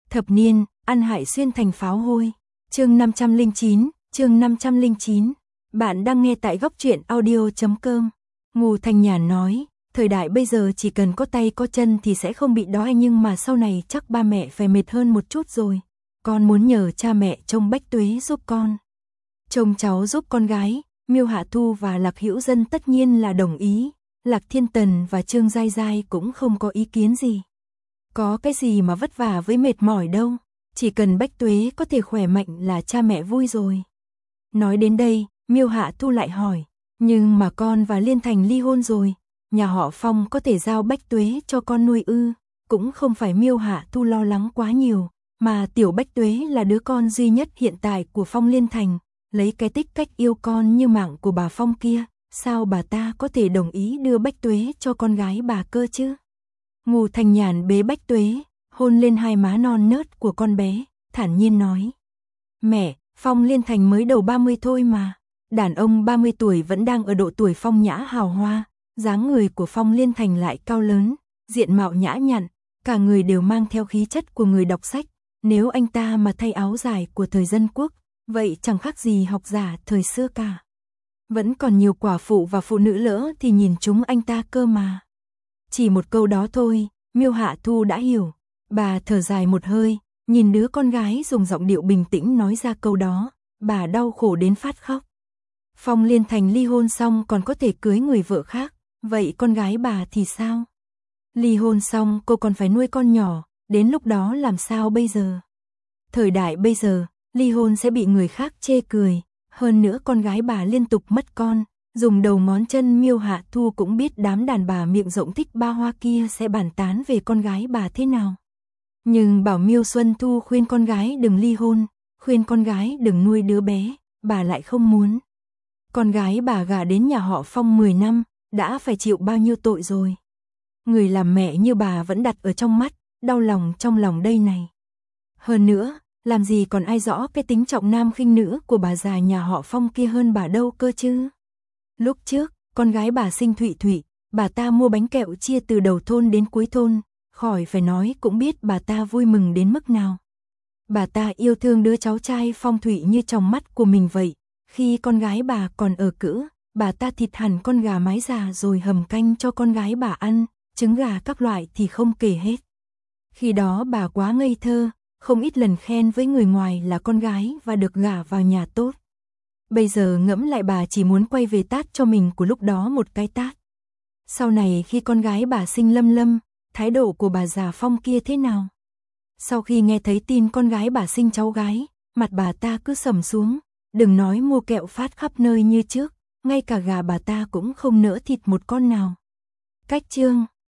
Thập niên, ăn hại xuyên thành pháo hôi. Chương 509. Bạn đang nghe tại góc truyện audio.com. Ngô Thanh Nhàn nói, thời đại bây giờ chỉ cần có tay có chân thì sẽ không bị đói, nhưng mà sau này chắc ba mẹ phải mệt hơn một chút rồi. Con muốn nhờ cha mẹ trông Bách Tuế giúp con. Trông cháu giúp con gái. Miêu Hạ Thu và Lạc Hữu Dân tất nhiên là đồng ý. Lạc Thiên Tần và Trương Giai Giai cũng không có ý kiến gì. Có cái gì mà vất vả với mệt mỏi đâu, chỉ cần Bách Tuế có thể khỏe mạnh là cha mẹ vui rồi. Nói đến đây, Miêu Hạ Thu lại hỏi, nhưng mà con và Liên Thành ly hôn rồi, nhà họ Phong có thể giao Bách Tuế cho con nuôi ư? Cũng không phải Miêu Hạ Thu lo lắng quá nhiều, mà tiểu Bách Tuế là đứa con duy nhất hiện tại của Phong Liên Thành, lấy cái tích cách yêu con như mạng của bà Phong kia, sao bà ta có thể đồng ý đưa Bách Tuế cho con gái bà cơ chứ? Ngô Thanh Nhàn bế Bách Tuế, hôn lên hai má non nớt của con bé, thản nhiên nói. Mẹ, Phong Liên Thành mới đầu 30 thôi mà. Đàn ông 30 tuổi vẫn đang ở độ tuổi phong nhã hào hoa, dáng người của Phong Liên Thành lại cao lớn, diện mạo nhã nhặn, cả người đều mang theo khí chất của người đọc sách. Nếu anh ta mà thay áo dài của thời dân quốc, vậy chẳng khác gì học giả thời xưa cả. Vẫn còn nhiều quả phụ và phụ nữ lỡ thì nhìn chúng anh ta cơ mà. Chỉ một câu đó thôi, Miêu Hạ Thu đã hiểu. Bà thở dài một hơi, nhìn đứa con gái dùng giọng điệu bình tĩnh nói ra câu đó, bà đau khổ đến phát khóc. Phong Liên Thành ly hôn xong còn có thể cưới người vợ khác, vậy con gái bà thì sao? Ly hôn xong cô còn phải nuôi con nhỏ, đến lúc đó làm sao bây giờ? Thời đại bây giờ, ly hôn sẽ bị người khác chê cười, hơn nữa con gái bà liên tục mất con. Dùng đầu ngón chân Miêu Hạ Thu cũng biết đám đàn bà miệng rộng thích ba hoa kia sẽ bàn tán về con gái bà thế nào. Nhưng bảo Miêu Xuân Thu khuyên con gái đừng ly hôn, khuyên con gái đừng nuôi đứa bé, bà lại không muốn. Con gái bà gả đến nhà họ Phong 10 năm, đã phải chịu bao nhiêu tội rồi. Người làm mẹ như bà vẫn đặt ở trong mắt, đau lòng trong lòng đây này. Hơn nữa, làm gì còn ai rõ cái tính trọng nam khinh nữ của bà già nhà họ Phong kia hơn bà đâu cơ chứ. Lúc trước, con gái bà sinh Thụy Thụy, bà ta mua bánh kẹo chia từ đầu thôn đến cuối thôn, khỏi phải nói cũng biết bà ta vui mừng đến mức nào. Bà ta yêu thương đứa cháu trai Phong Thụy như trong mắt của mình vậy. Khi con gái bà còn ở cữ, bà ta thịt hẳn con gà mái già rồi hầm canh cho con gái bà ăn, trứng gà các loại thì không kể hết. Khi đó bà quá ngây thơ, không ít lần khen với người ngoài là con gái và được gả vào nhà tốt. Bây giờ ngẫm lại bà chỉ muốn quay về tát cho mình của lúc đó một cái tát. Sau này khi con gái bà sinh Lâm Lâm, thái độ của bà già Phong kia thế nào? Sau khi nghe thấy tin con gái bà sinh cháu gái, mặt bà ta cứ sầm xuống, đừng nói mua kẹo phát khắp nơi như trước, ngay cả gà bà ta cũng không nỡ thịt một con nào. Cách chương